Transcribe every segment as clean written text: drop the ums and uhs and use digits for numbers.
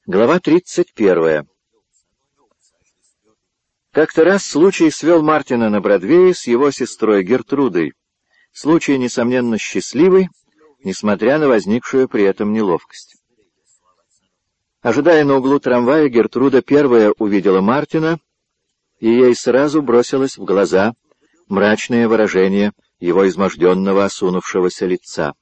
Глава 31. Как-то раз случай свел Мартина на Бродвее с его сестрой Гертрудой. Случай, несомненно, счастливый, несмотря на возникшую при этом неловкость. Ожидая на углу трамвая, Гертруда первая увидела Мартина, и ей сразу бросилось в глаза мрачное выражение его изможденного, осунувшегося лица.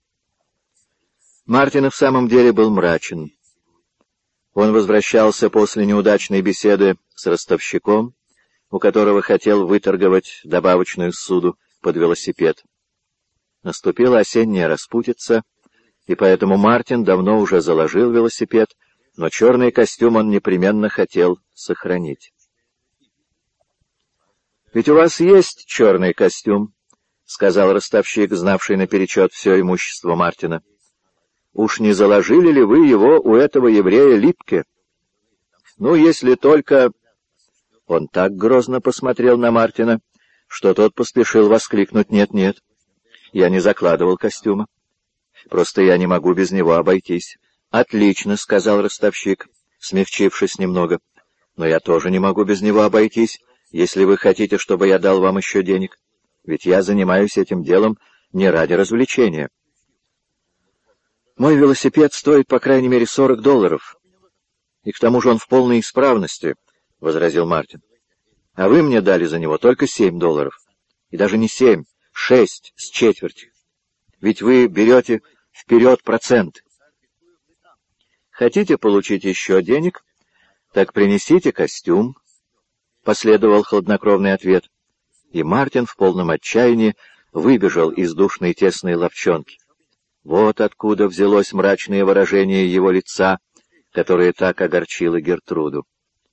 Мартин в самом деле был мрачен. Он возвращался после неудачной беседы с ростовщиком, у которого хотел выторговать добавочную ссуду под велосипед. Наступила осенняя распутица, и поэтому Мартин давно уже заложил велосипед, но черный костюм он непременно хотел сохранить. «Ведь у вас есть черный костюм», — сказал ростовщик, знавший наперечет все имущество Мартина. «Уж не заложили ли вы его у этого еврея Липке? Ну, если только...» Он так грозно посмотрел на Мартина, что тот поспешил воскликнуть: «Нет, я не закладывал костюма. Просто я не могу без него обойтись». «Отлично», — сказал ростовщик, смягчившись немного. «Но я тоже не могу без него обойтись, если вы хотите, чтобы я дал вам еще денег. Ведь я занимаюсь этим делом не ради развлечения». «Мой велосипед стоит по крайней мере $40, и к тому же он в полной исправности», — возразил Мартин. «А вы мне дали за него только $7, и даже не 7, 6 с четвертью. Ведь вы берете вперед процент. Хотите получить еще денег? Так принесите костюм», — последовал хладнокровный ответ. И Мартин в полном отчаянии выбежал из душной тесной лавчонки. Вот откуда взялось мрачное выражение его лица, которое так огорчило Гертруду.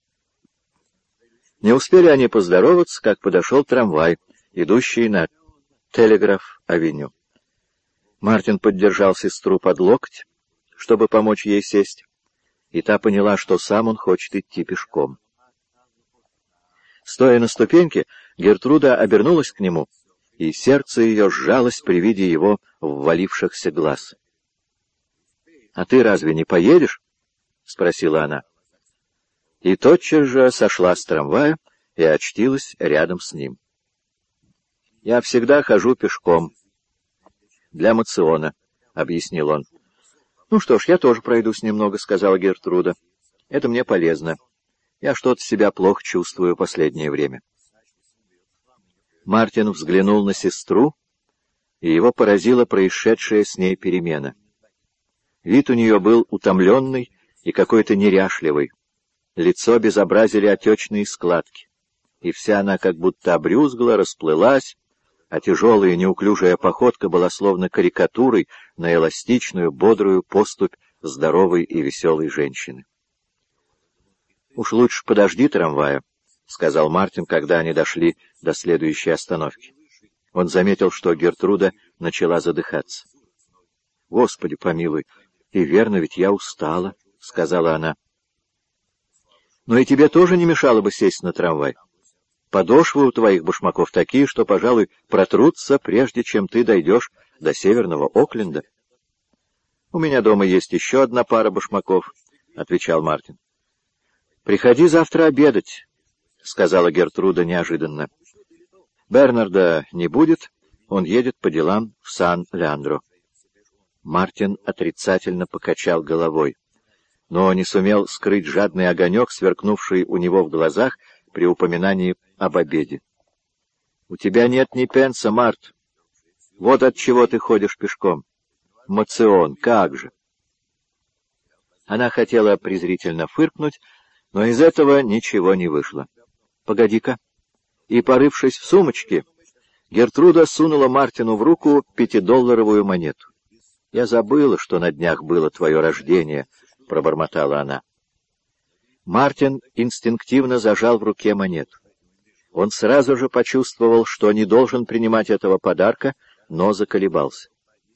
Не успели они поздороваться, как подошел трамвай, идущий на Телеграф-авеню. Мартин поддержал сестру под локоть, чтобы помочь ей сесть, и та поняла, что сам он хочет идти пешком. Стоя на ступеньке, Гертруда обернулась к нему, и сердце ее сжалось при виде его ввалившихся глаз. «А ты разве не поедешь?» — спросила она. И тотчас же сошла с трамвая и очтилась рядом с ним. «Я всегда хожу пешком. Для мациона», — объяснил он. «Ну что ж, я тоже пройдусь немного», — сказала Гертруда. «Это мне полезно. Я что-то себя плохо чувствую последнее время». Мартин взглянул на сестру, и его поразила происшедшая с ней перемена. Вид у нее был утомленный и какой-то неряшливый. Лицо безобразили отечные складки, и вся она как будто обрюзгла, расплылась, а тяжелая неуклюжая походка была словно карикатурой на эластичную, бодрую поступь здоровой и веселой женщины. «Уж лучше подожди трамвая», — сказал Мартин, когда они дошли до следующей остановки. Он заметил, что Гертруда начала задыхаться. «Господи помилуй, и верно, ведь я устала», — сказала она. «Но и тебе тоже не мешало бы сесть на трамвай. Подошвы у твоих башмаков такие, что, пожалуй, протрутся, прежде чем ты дойдешь до Северного Окленда». «У меня дома есть еще одна пара башмаков», — отвечал Мартин. «Приходи завтра обедать», — сказала Гертруда неожиданно. «Бернарда не будет, он едет по делам в Сан-Леандро». Мартин отрицательно покачал головой, но не сумел скрыть жадный огонек, сверкнувший у него в глазах при упоминании об обеде. «У тебя нет ни пенса, Март. Вот от чего ты ходишь пешком. Мацион, как же!» Она хотела презрительно фыркнуть, но из этого ничего не вышло. «Погоди-ка». И, порывшись в сумочке, Гертруда сунула Мартину в руку 5-долларовую монету. «Я забыла, что на днях было твое рождение», — пробормотала она. Мартин инстинктивно зажал в руке монету. Он сразу же почувствовал, что не должен принимать этого подарка, но заколебался.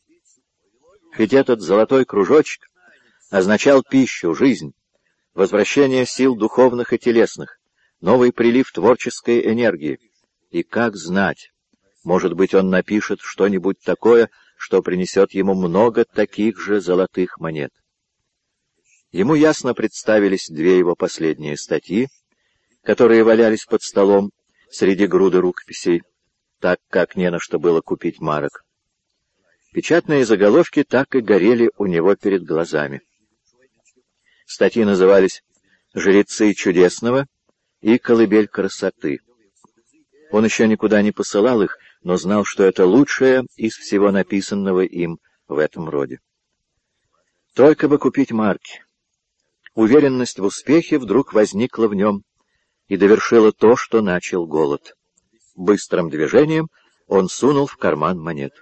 Ведь этот золотой кружочек означал пищу, жизнь, возвращение сил духовных и телесных, новый прилив творческой энергии. И как знать, может быть, он напишет что-нибудь такое, что принесет ему много таких же золотых монет. Ему ясно представились две его последние статьи, которые валялись под столом среди груды рукописей, так как не на что было купить марок. Печатные заголовки так и горели у него перед глазами. Статьи назывались «Жрецы чудесного» и «Колыбель красоты». Он еще никуда не посылал их, но знал, что это лучшее из всего написанного им в этом роде. Только бы купить марки. Уверенность в успехе вдруг возникла в нем и довершила то, что начал голод. Быстрым движением он сунул в карман монету.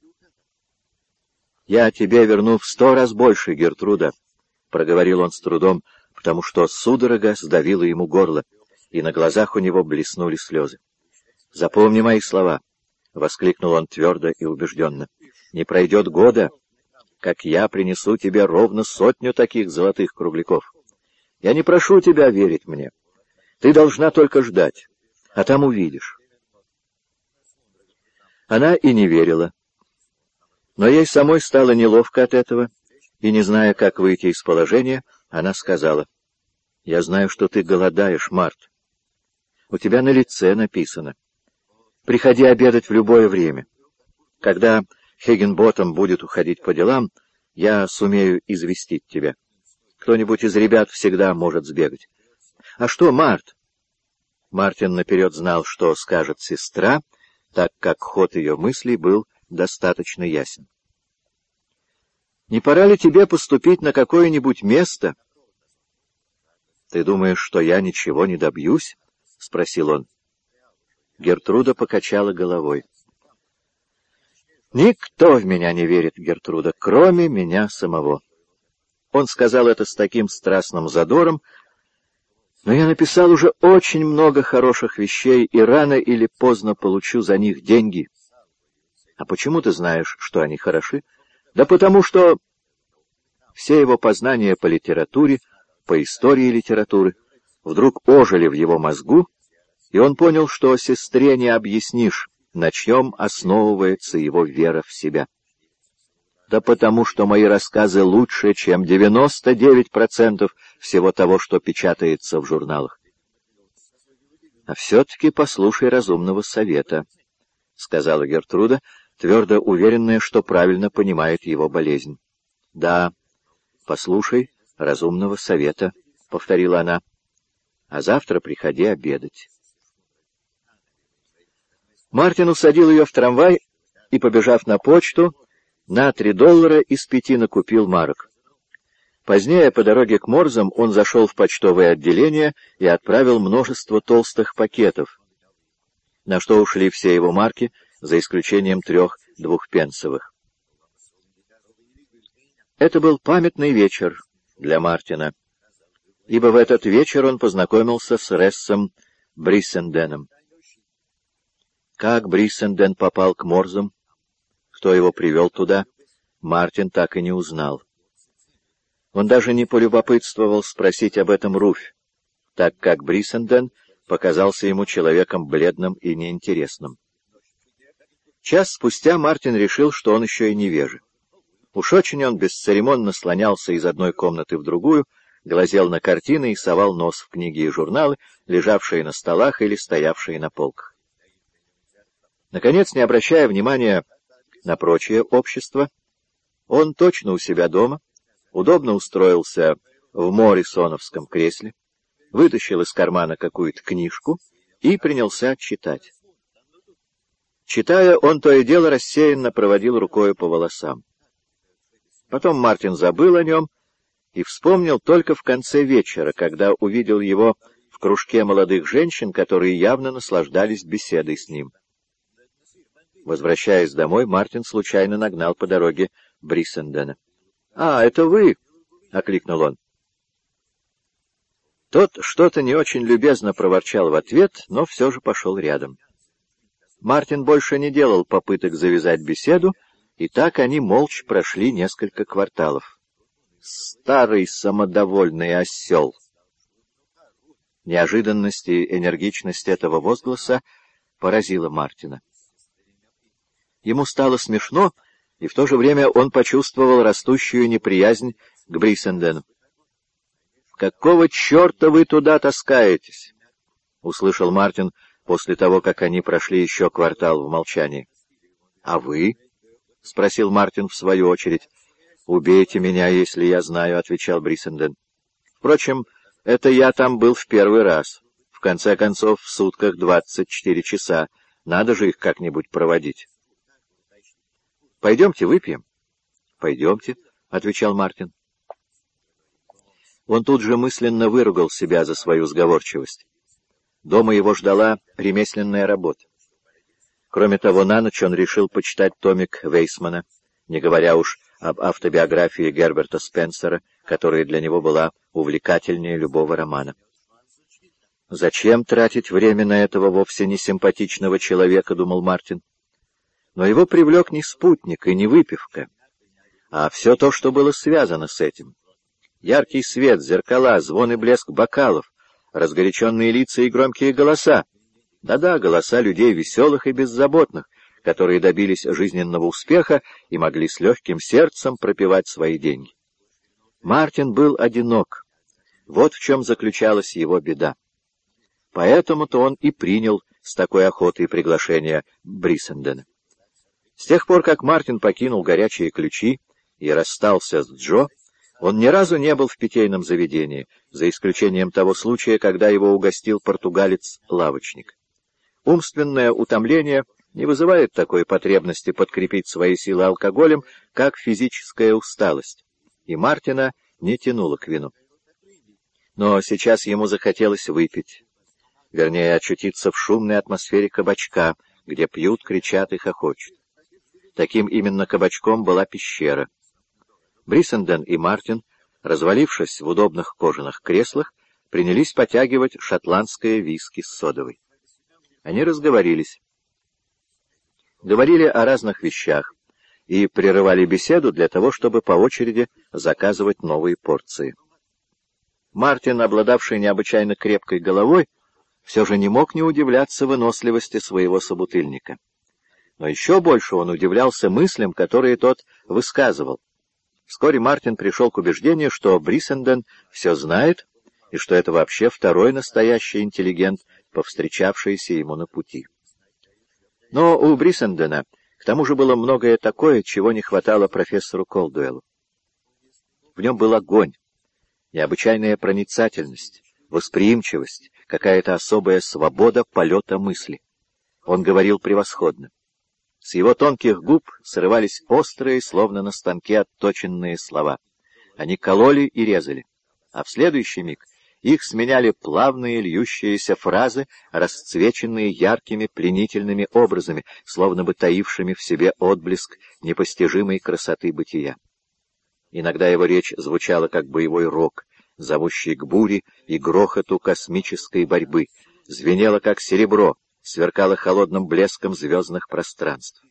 «Я тебе верну в 100 раз больше, Гертруда», — проговорил он с трудом, потому что судорога сдавила ему горло, и на глазах у него блеснули слезы. «Запомни мои слова», — воскликнул он твердо и убежденно. «Не пройдет года, как я принесу тебе ровно 100 таких золотых кругляков. Я не прошу тебя верить мне. Ты должна только ждать, а там увидишь». Она и не верила. Но ей самой стало неловко от этого, и, не зная, как выйти из положения, она сказала: «Я знаю, что ты голодаешь, Март. У тебя на лице написано. Приходи обедать в любое время. Когда Хиггинботтем будет уходить по делам, я сумею известить тебя. Кто-нибудь из ребят всегда может сбегать». «А что, Март?» Мартин наперед знал, что скажет сестра, так как ход ее мыслей был достаточно ясен. «Не пора ли тебе поступить на какое-нибудь место?» «Ты думаешь, что я ничего не добьюсь?» — спросил он. Гертруда покачала головой. «Никто в меня не верит, Гертруда, кроме меня самого». Он сказал это с таким страстным задором, но я написал уже очень много хороших вещей, и рано или поздно получу за них деньги. А почему ты знаешь, что они хороши? Да потому что все его познания по литературе, по истории литературы вдруг ожили в его мозгу, и он понял, что сестре не объяснишь, на чем основывается его вера в себя. Да потому что мои рассказы лучше, чем 99% всего того, что печатается в журналах. А все-таки послушай разумного совета, — сказала Гертруда, твердо уверенная, что правильно понимает его болезнь. — Да, послушай разумного совета, — повторила она, — а завтра приходи обедать. Мартин усадил ее в трамвай и, побежав на почту, на $3 из 5 накупил марок. Позднее, по дороге к Морзам, он зашел в почтовое отделение и отправил множество толстых пакетов, на что ушли все его марки, за исключением 3 двухпенсовых. Это был памятный вечер для Мартина, ибо в этот вечер он познакомился с Рессом Бриссенденом. Как Бриссенден попал к Морзам, кто его привел туда, Мартин так и не узнал. Он даже не полюбопытствовал спросить об этом Руфь, так как Бриссенден показался ему человеком бледным и неинтересным. Час спустя Мартин решил, что он еще и невежа. Уж очень он бесцеремонно слонялся из одной комнаты в другую, глазел на картины и совал нос в книги и журналы, лежавшие на столах или стоявшие на полках. Наконец, не обращая внимания на прочее общество, он точно у себя дома, удобно устроился в моррисоновском кресле, вытащил из кармана какую-то книжку и принялся читать. Читая, он то и дело рассеянно проводил рукою по волосам. Потом Мартин забыл о нем и вспомнил только в конце вечера, когда увидел его в кружке молодых женщин, которые явно наслаждались беседой с ним. Возвращаясь домой, Мартин случайно нагнал по дороге Бриссендена. «А, это вы!» — окликнул он. Тот что-то не очень любезно проворчал в ответ, но все же пошел рядом. Мартин больше не делал попыток завязать беседу, и так они молча прошли несколько кварталов. «Старый самодовольный осел!» Неожиданность и энергичность этого возгласа поразила Мартина. Ему стало смешно, и в то же время он почувствовал растущую неприязнь к Бриссендену. «Какого черта вы туда таскаетесь?» — услышал Мартин после того, как они прошли еще квартал в молчании. «А вы?» — спросил Мартин в свою очередь. «Убейте меня, если я знаю», — отвечал Бриссенден. «Впрочем, это я там был в первый раз. В конце концов, в сутках 24 часа. Надо же их как-нибудь проводить». «Пойдемте выпьем». «Пойдемте», — отвечал Мартин. Он тут же мысленно выругал себя за свою сговорчивость. Дома его ждала ремесленная работа. Кроме того, на ночь он решил почитать томик Вейсмана, не говоря уж об автобиографии Герберта Спенсера, которая для него была увлекательнее любого романа. «Зачем тратить время на этого вовсе не симпатичного человека?» — думал Мартин. Но его привлек не спутник и не выпивка, а все то, что было связано с этим. Яркий свет, зеркала, звон и блеск бокалов, разгоряченные лица и громкие голоса. Да-да, голоса людей веселых и беззаботных, которые добились жизненного успеха и могли с легким сердцем пропивать свои деньги. Мартин был одинок. Вот в чем заключалась его беда. Поэтому-то он и принял с такой охотой приглашение Бриссендена. С тех пор, как Мартин покинул «Горячие ключи» и расстался с Джо, он ни разу не был в питейном заведении, за исключением того случая, когда его угостил португалец-лавочник. Умственное утомление не вызывает такой потребности подкрепить свои силы алкоголем, как физическая усталость, и Мартина не тянуло к вину. Но сейчас ему захотелось выпить, вернее, очутиться в шумной атмосфере кабачка, где пьют, кричат и хохочут. Таким именно кабачком была пещера. Бриссенден и Мартин, развалившись в удобных кожаных креслах, принялись потягивать шотландское виски с содовой. Они разговорились. Говорили о разных вещах и прерывали беседу для того, чтобы по очереди заказывать новые порции. Мартин, обладавший необычайно крепкой головой, все же не мог не удивляться выносливости своего собутыльника. Но еще больше он удивлялся мыслям, которые тот высказывал. Вскоре Мартин пришел к убеждению, что Бриссенден все знает, и что это вообще второй настоящий интеллигент, повстречавшийся ему на пути. Но у Бриссендена к тому же было многое такое, чего не хватало профессору Колдуэллу. В нем был огонь, необычайная проницательность, восприимчивость, какая-то особая свобода полета мысли. Он говорил превосходно. С его тонких губ срывались острые, словно на станке отточенные слова. Они кололи и резали, а в следующий миг их сменяли плавные льющиеся фразы, расцвеченные яркими пленительными образами, словно бы таившими в себе отблеск непостижимой красоты бытия. Иногда его речь звучала как боевой рог, зовущий к буре и грохоту космической борьбы, звенела как серебро, сверкала холодным блеском звездных пространств.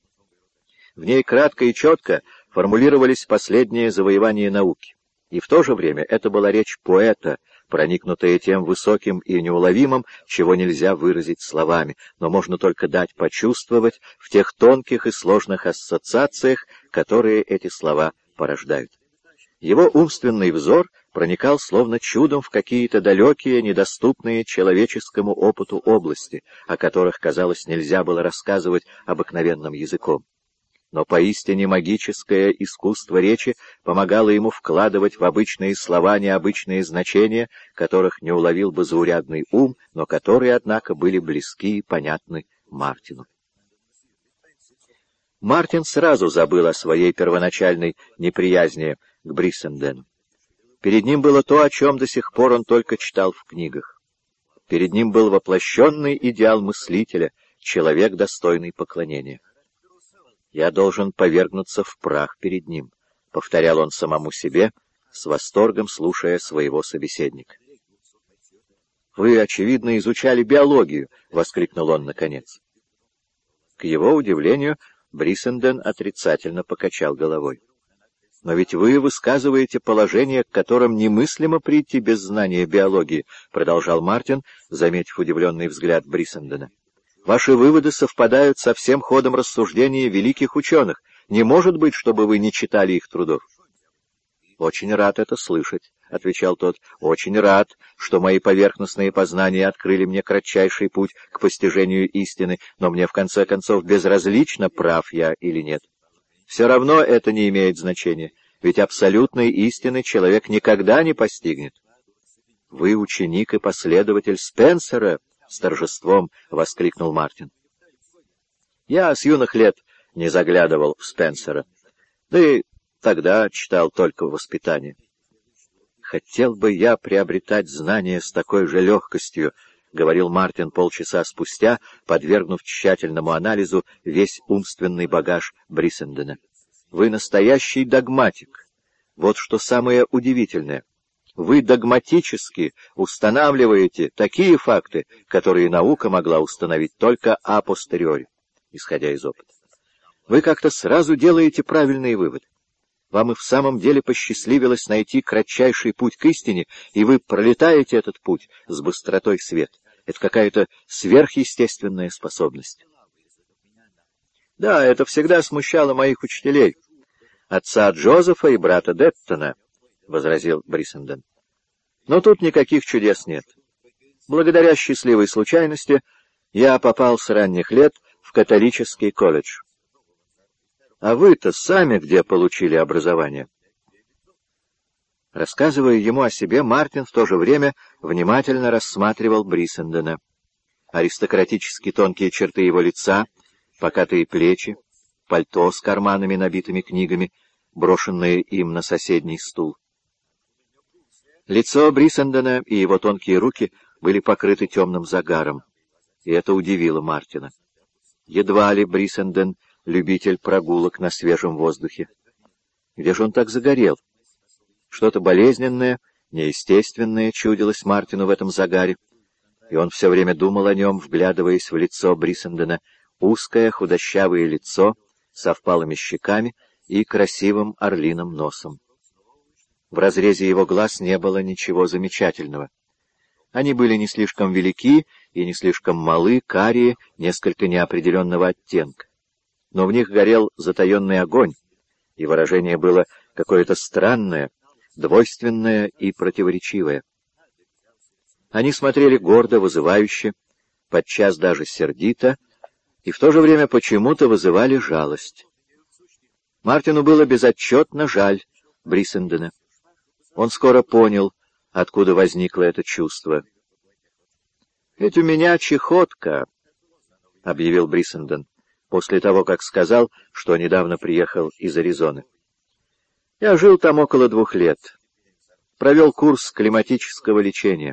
В ней кратко и четко формулировались последние завоевания науки, и в то же время это была речь поэта, проникнутая тем высоким и неуловимым, чего нельзя выразить словами, но можно только дать почувствовать в тех тонких и сложных ассоциациях, которые эти слова порождают. Его умственный взор проникал словно чудом в какие-то далекие, недоступные человеческому опыту области, о которых, казалось, нельзя было рассказывать обыкновенным языком. Но поистине магическое искусство речи помогало ему вкладывать в обычные слова необычные значения, которых не уловил бы заурядный ум, но которые, однако, были близки и понятны Мартину. Мартин сразу забыл о своей первоначальной неприязни к Бриссендену. Перед ним было то, о чем до сих пор он только читал в книгах. Перед ним был воплощенный идеал мыслителя, человек, достойный поклонения. «Я должен повергнуться в прах перед ним», — повторял он самому себе, с восторгом слушая своего собеседника. «Вы, очевидно, изучали биологию», — воскликнул он наконец. К его удивлению, Бриссенден отрицательно покачал головой. «Но ведь вы высказываете положение, к которым немыслимо прийти без знания биологии», — продолжал Мартин, заметив удивленный взгляд Бриссендена. «Ваши выводы совпадают со всем ходом рассуждений великих ученых. Не может быть, чтобы вы не читали их трудов». «Очень рад это слышать», — отвечал тот. «Очень рад, что мои поверхностные познания открыли мне кратчайший путь к постижению истины, но мне в конце концов безразлично, прав я или нет. Все равно это не имеет значения, ведь абсолютной истины человек никогда не постигнет». «Вы ученик и последователь Спенсера!» — с торжеством воскликнул Мартин. «Я с юных лет не заглядывал в Спенсера, да и тогда читал только «Воспитание». «Хотел бы я приобретать знания с такой же легкостью», — говорил Мартин полчаса спустя, подвергнув тщательному анализу весь умственный багаж Бриссендена. «Вы настоящий догматик. Вот что самое удивительное. Вы догматически устанавливаете такие факты, которые наука могла установить только апостериори, исходя из опыта. Вы как-то сразу делаете правильные выводы. Вам и в самом деле посчастливилось найти кратчайший путь к истине, и вы пролетаете этот путь с быстротой света. Это какая-то сверхъестественная способность». «Да, это всегда смущало моих учителей, отца Джозефа и брата Деттона», — возразил Бриссенден. «Но тут никаких чудес нет. Благодаря счастливой случайности я попал с ранних лет в католический колледж». «А вы-то сами где получили образование?» Рассказывая ему о себе, Мартин в то же время внимательно рассматривал Бриссендена. Аристократически тонкие черты его лица, покатые плечи, пальто с карманами, набитыми книгами, брошенные им на соседний стул. Лицо Бриссендена и его тонкие руки были покрыты темным загаром, и это удивило Мартина. Едва ли Бриссенден любитель прогулок на свежем воздухе. Где же он так загорел? Что-то болезненное, неестественное чудилось Мартину в этом загаре, и он все время думал о нем, вглядываясь в лицо Бриссендена, узкое худощавое лицо со впалыми щеками и красивым орлиным носом. В разрезе его глаз не было ничего замечательного. Они были не слишком велики и не слишком малы, карие, несколько неопределенного оттенка. Но в них горел затаенный огонь, и выражение было какое-то странное, двойственное и противоречивое. Они смотрели гордо, вызывающе, подчас даже сердито, и в то же время почему-то вызывали жалость. Мартину было безотчетно жаль Бриссендена. Он скоро понял, откуда возникло это чувство. «Ведь у меня чехотка», — объявил Бриссенден, после того, как сказал, что недавно приехал из Аризоны. «Я жил там около 2 лет. Провел курс климатического лечения.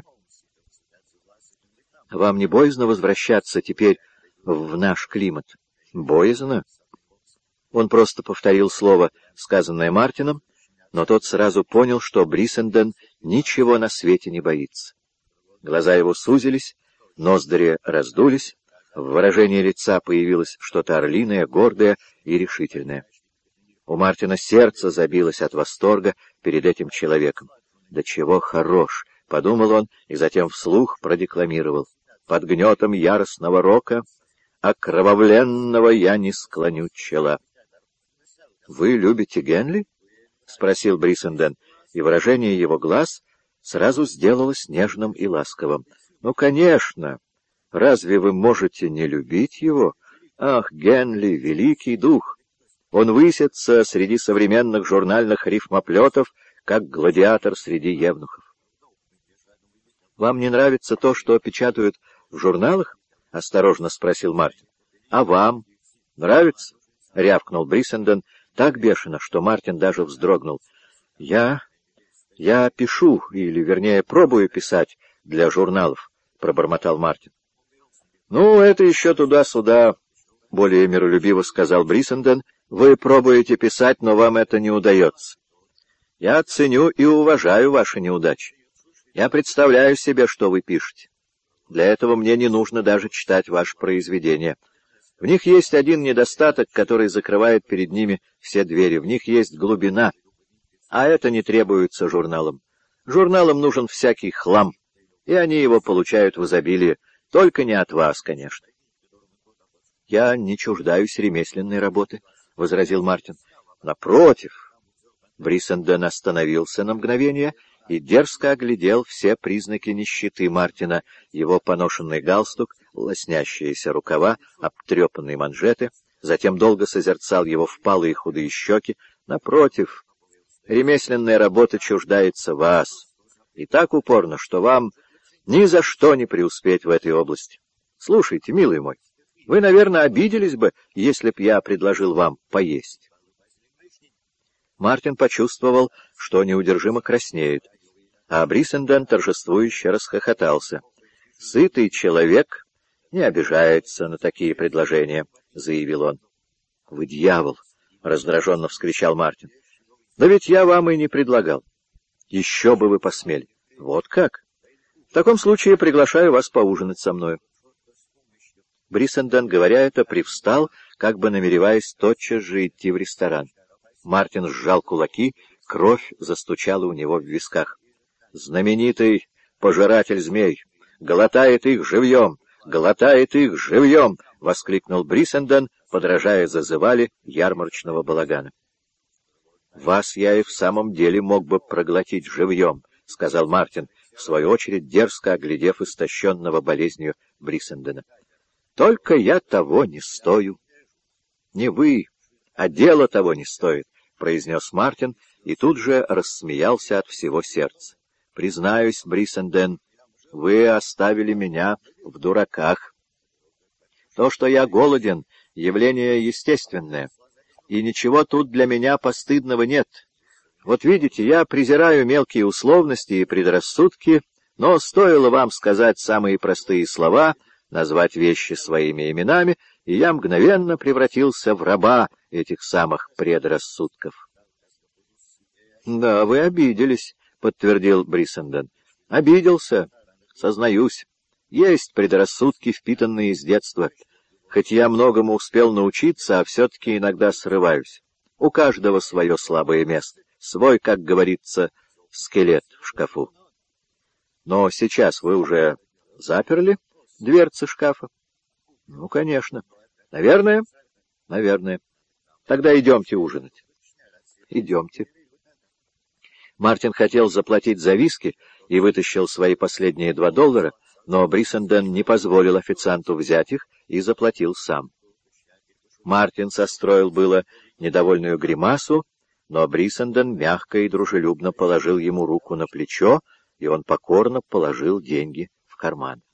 Вам не боязно возвращаться теперь в наш климат?» «Боязно?» Он просто повторил слово, сказанное Мартином, но тот сразу понял, что Бриссенден ничего на свете не боится. Глаза его сузились, ноздри раздулись, в выражении лица появилось что-то орлиное, гордое и решительное. У Мартина сердце забилось от восторга перед этим человеком. «Да чего хорош!» — подумал он и затем вслух продекламировал. «Под гнетом яростного рока окровавленного я не склоню чела». «Вы любите Генли?» — спросил Бриссенден, и выражение его глаз сразу сделалось нежным и ласковым. «Ну, конечно! Разве вы можете не любить его? Ах, Генли, великий дух! Он высится среди современных журнальных рифмоплетов, как гладиатор среди евнухов». «Вам не нравится то, что печатают в журналах?» — осторожно спросил Мартин. «А вам нравится?» — рявкнул Бриссенден так бешено, что Мартин даже вздрогнул. «Я пишу, или, вернее, пробую писать для журналов», — пробормотал Мартин. «Ну, это еще туда-сюда», — более миролюбиво сказал Бриссенден. «Вы пробуете писать, но вам это не удается. Я ценю и уважаю ваши неудачи. Я представляю себе, что вы пишете. Для этого мне не нужно даже читать ваши произведения. В них есть один недостаток, который закрывает перед ними все двери. В них есть глубина, а это не требуется журналам. Журналам нужен всякий хлам, и они его получают в изобилии, только не от вас, конечно». «Я не чуждаюсь ремесленной работы», — возразил Мартин. «Напротив, Бриссенден остановился на мгновение и дерзко оглядел все признаки нищеты Мартина, его поношенный галстук, лоснящиеся рукава, обтрепанные манжеты, затем долго созерцал его впалые худые щеки. Напротив, ремесленная работа чуждается вас, и так упорно, что вам ни за что не преуспеть в этой области. Слушайте, милый мой, вы, наверное, обиделись бы, если б я предложил вам поесть. Мартин почувствовал, что неудержимо краснеет, а Бриссенден торжествующе расхохотался. «Сытый человек не обижается на такие предложения», — заявил он. «Вы дьявол!» — раздраженно вскричал Мартин. «Да ведь я вам и не предлагал. Еще бы вы посмели». «Вот как? В таком случае приглашаю вас поужинать со мною». Бриссенден, говоря это, привстал, как бы намереваясь тотчас же идти в ресторан. Мартин сжал кулаки, кровь застучала у него в висках. «Знаменитый пожиратель змей! Глотает их живьем! Глотает их живьем!» — воскликнул Бриссенден, подражая зазывали ярмарочного балагана. «Вас я и в самом деле мог бы проглотить живьем», — сказал Мартин, в свою очередь дерзко оглядев истощенного болезнью Бриссендена. «Только я того не стою». «Не вы, а дело того не стоит», — произнес Мартин и тут же рассмеялся от всего сердца. «Признаюсь, Бриссенден, вы оставили меня в дураках. То, что я голоден, явление естественное, и ничего тут для меня постыдного нет. Вот видите, я презираю мелкие условности и предрассудки, но стоило вам сказать самые простые слова, назвать вещи своими именами, и я мгновенно превратился в раба этих самых предрассудков». «Да, вы обиделись», — подтвердил Бриссенден. «Обиделся, сознаюсь. Есть предрассудки, впитанные с детства. Хоть я многому успел научиться, а все-таки иногда срываюсь. У каждого свое слабое место, свой, как говорится, скелет в шкафу. Но сейчас вы уже заперли дверцы шкафа? Ну, конечно. Наверное? Наверное. Тогда идемте ужинать. Идемте. Мартин хотел заплатить за виски и вытащил свои последние $2, но Бриссенден не позволил официанту взять их и заплатил сам. Мартин состроил было недовольную гримасу, но Бриссенден мягко и дружелюбно положил ему руку на плечо, и он покорно положил деньги в карман.